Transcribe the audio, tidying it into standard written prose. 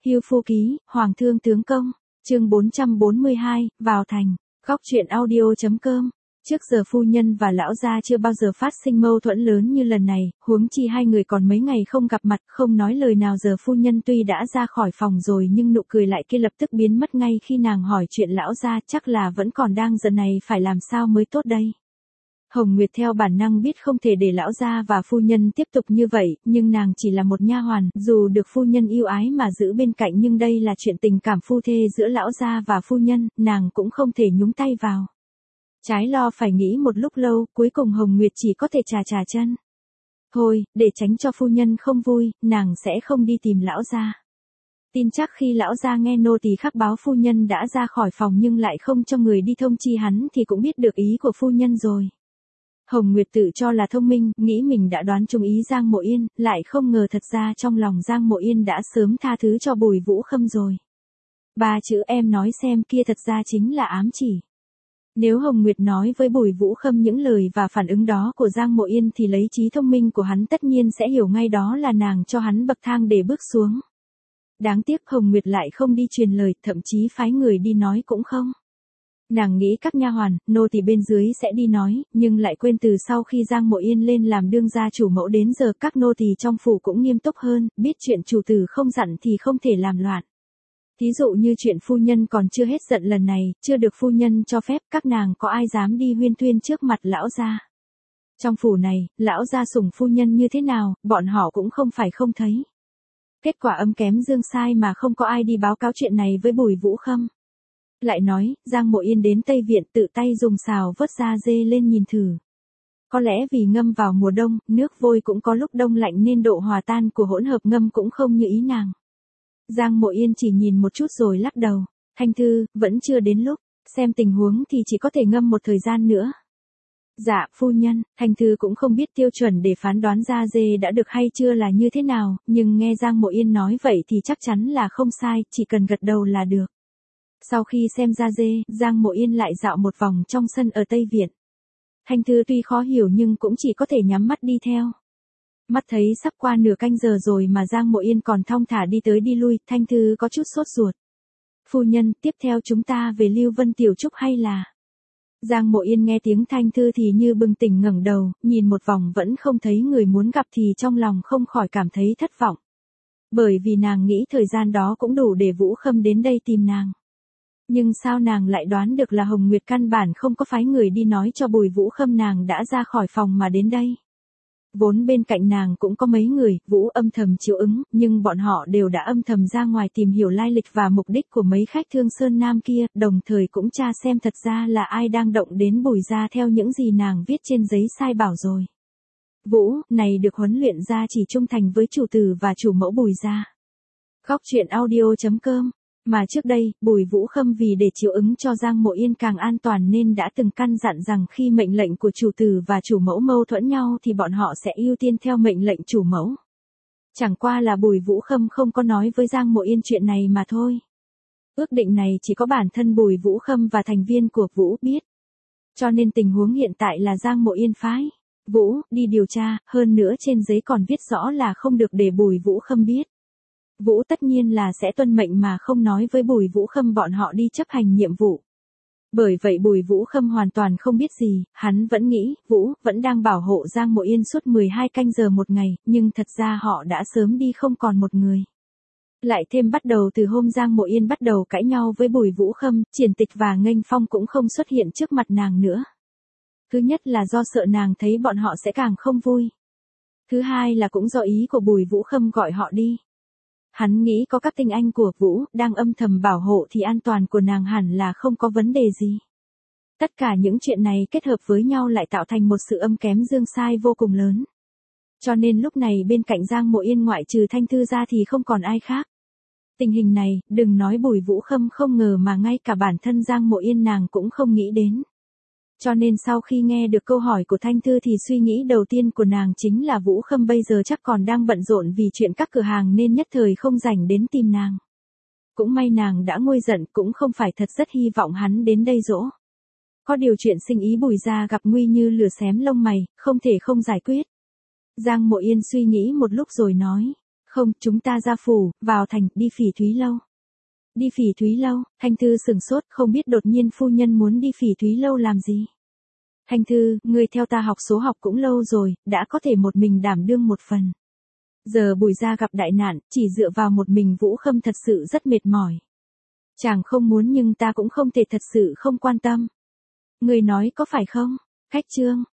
Hưu Phu Ký, Hoàng Thương Tướng Công, chương 442, vào thành, góc truyện audio.com. Trước giờ phu nhân và lão gia chưa bao giờ phát sinh mâu thuẫn lớn như lần này, huống chi hai người còn mấy ngày không gặp mặt, không nói lời nào. Giờ phu nhân tuy đã ra khỏi phòng rồi nhưng nụ cười lại kia lập tức biến mất ngay khi nàng hỏi chuyện lão gia, chắc là vẫn còn đang giận này, phải làm sao mới tốt đây. Hồng Nguyệt theo bản năng biết không thể để lão gia và phu nhân tiếp tục như vậy, nhưng nàng chỉ là một nha hoàn, dù được phu nhân yêu ái mà giữ bên cạnh nhưng đây là chuyện tình cảm phu thê giữa lão gia và phu nhân, nàng cũng không thể nhúng tay vào. Trái lo phải nghĩ một lúc lâu, cuối cùng Hồng Nguyệt chỉ có thể chà chân. Thôi, để tránh cho phu nhân không vui, nàng sẽ không đi tìm lão gia. Tin chắc khi lão gia nghe nô tỳ khắc báo phu nhân đã ra khỏi phòng nhưng lại không cho người đi thông chi hắn thì cũng biết được ý của phu nhân rồi. Hồng Nguyệt tự cho là thông minh, nghĩ mình đã đoán trúng ý Giang Mộ Yên, lại không ngờ thật ra trong lòng Giang Mộ Yên đã sớm tha thứ cho Bùi Vũ Khâm rồi. Ba chữ em nói xem kia thật ra chính là ám chỉ. Nếu Hồng Nguyệt nói với Bùi Vũ Khâm những lời và phản ứng đó của Giang Mộ Yên thì lấy trí thông minh của hắn tất nhiên sẽ hiểu ngay đó là nàng cho hắn bậc thang để bước xuống. Đáng tiếc Hồng Nguyệt lại không đi truyền lời, thậm chí phái người đi nói cũng không. Nàng nghĩ các nha hoàn, nô tỳ bên dưới sẽ đi nói, nhưng lại quên từ sau khi Giang Mộ Yên lên làm đương gia chủ mẫu đến giờ các nô tỳ trong phủ cũng nghiêm túc hơn, biết chuyện chủ tử không dặn thì không thể làm loạn. Thí dụ như chuyện phu nhân còn chưa hết giận lần này, chưa được phu nhân cho phép, các nàng có ai dám đi huyên thuyên trước mặt lão gia. Trong phủ này, lão gia sủng phu nhân như thế nào, bọn họ cũng không phải không thấy. Kết quả âm kém dương sai mà không có ai đi báo cáo chuyện này với Bùi Vũ Khâm. Lại nói, Giang Mộ Yên đến Tây Viện tự tay dùng xào vớt da dê lên nhìn thử. Có lẽ vì ngâm vào mùa đông, nước vôi cũng có lúc đông lạnh nên độ hòa tan của hỗn hợp ngâm cũng không như ý nàng. Giang Mộ Yên chỉ nhìn một chút rồi lắc đầu, Thanh Thư, vẫn chưa đến lúc, xem tình huống thì chỉ có thể ngâm một thời gian nữa. Dạ, phu nhân, Thanh Thư cũng không biết tiêu chuẩn để phán đoán da dê đã được hay chưa là như thế nào, nhưng nghe Giang Mộ Yên nói vậy thì chắc chắn là không sai, chỉ cần gật đầu là được. Sau khi xem da dê, Giang Mộ Yên lại dạo một vòng trong sân ở Tây Viện. Thanh Thư tuy khó hiểu nhưng cũng chỉ có thể nhắm mắt đi theo. Mắt thấy sắp qua nửa canh giờ rồi mà Giang Mộ Yên còn thong thả đi tới đi lui, Thanh Thư có chút sốt ruột. Phu nhân, tiếp theo chúng ta về Lưu Vân Tiểu Trúc hay là... Giang Mộ Yên nghe tiếng Thanh Thư thì như bừng tỉnh ngẩng đầu, nhìn một vòng vẫn không thấy người muốn gặp thì trong lòng không khỏi cảm thấy thất vọng. Bởi vì nàng nghĩ thời gian đó cũng đủ để Vũ Khâm đến đây tìm nàng. Nhưng sao nàng lại đoán được là Hồng Nguyệt căn bản không có phái người đi nói cho Bùi Vũ Khâm nàng đã ra khỏi phòng mà đến đây. Vốn bên cạnh nàng cũng có mấy người, Vũ âm thầm chiếu ứng, nhưng bọn họ đều đã âm thầm ra ngoài tìm hiểu lai lịch và mục đích của mấy khách Thương Sơn Nam kia, đồng thời cũng tra xem thật ra là ai đang động đến Bùi gia theo những gì nàng viết trên giấy sai bảo rồi. Vũ, này được huấn luyện ra chỉ trung thành với chủ tử và chủ mẫu Bùi gia. Góc truyện audio.com. Mà trước đây, Bùi Vũ Khâm vì để chiếu ứng cho Giang Mộ Yên càng an toàn nên đã từng căn dặn rằng khi mệnh lệnh của chủ tử và chủ mẫu mâu thuẫn nhau thì bọn họ sẽ ưu tiên theo mệnh lệnh chủ mẫu. Chẳng qua là Bùi Vũ Khâm không có nói với Giang Mộ Yên chuyện này mà thôi. Ước định này chỉ có bản thân Bùi Vũ Khâm và thành viên của Vũ biết. Cho nên tình huống hiện tại là Giang Mộ Yên phái Vũ đi điều tra, hơn nữa trên giấy còn viết rõ là không được để Bùi Vũ Khâm biết. Vũ tất nhiên là sẽ tuân mệnh mà không nói với Bùi Vũ Khâm bọn họ đi chấp hành nhiệm vụ. Bởi vậy Bùi Vũ Khâm hoàn toàn không biết gì, hắn vẫn nghĩ, Vũ vẫn đang bảo hộ Giang Mộ Yên suốt 12 canh giờ một ngày, nhưng thật ra họ đã sớm đi không còn một người. Lại thêm bắt đầu từ hôm Giang Mộ Yên bắt đầu cãi nhau với Bùi Vũ Khâm, Triển Tịch và Nghênh Phong cũng không xuất hiện trước mặt nàng nữa. Thứ nhất là do sợ nàng thấy bọn họ sẽ càng không vui. Thứ hai là cũng do ý của Bùi Vũ Khâm gọi họ đi. Hắn nghĩ có các tinh anh của Vũ đang âm thầm bảo hộ thì an toàn của nàng hẳn là không có vấn đề gì. Tất cả những chuyện này kết hợp với nhau lại tạo thành một sự âm kém dương sai vô cùng lớn. Cho nên lúc này bên cạnh Giang Mộ Yên ngoại trừ Thanh Thư ra thì không còn ai khác. Tình hình này, đừng nói Bùi Vũ Khâm không ngờ mà ngay cả bản thân Giang Mộ Yên nàng cũng không nghĩ đến. Cho nên sau khi nghe được câu hỏi của Thanh Thư thì suy nghĩ đầu tiên của nàng chính là Vũ Khâm bây giờ chắc còn đang bận rộn vì chuyện các cửa hàng nên nhất thời không rảnh đến tìm nàng. Cũng may nàng đã nguôi giận, cũng không phải thật rất hy vọng hắn đến đây dỗ. Có điều chuyện sinh ý Bùi gia gặp nguy như lửa xém lông mày, không thể không giải quyết. Giang Mộ Yên suy nghĩ một lúc rồi nói, Không, chúng ta ra phủ, vào thành, đi Phỉ Thúy Lâu. Đi Phỉ Thúy Lâu, Thanh Thư sửng sốt, không biết đột nhiên phu nhân muốn đi Phỉ Thúy Lâu làm gì. Thanh Thư, người theo ta học số học cũng lâu rồi, đã có thể một mình đảm đương một phần. Giờ Bùi gia gặp đại nạn, chỉ dựa vào một mình Vũ Khâm thật sự rất mệt mỏi. Chàng không muốn nhưng ta cũng không thể thật sự không quan tâm. Người nói có phải không? Khách Trương,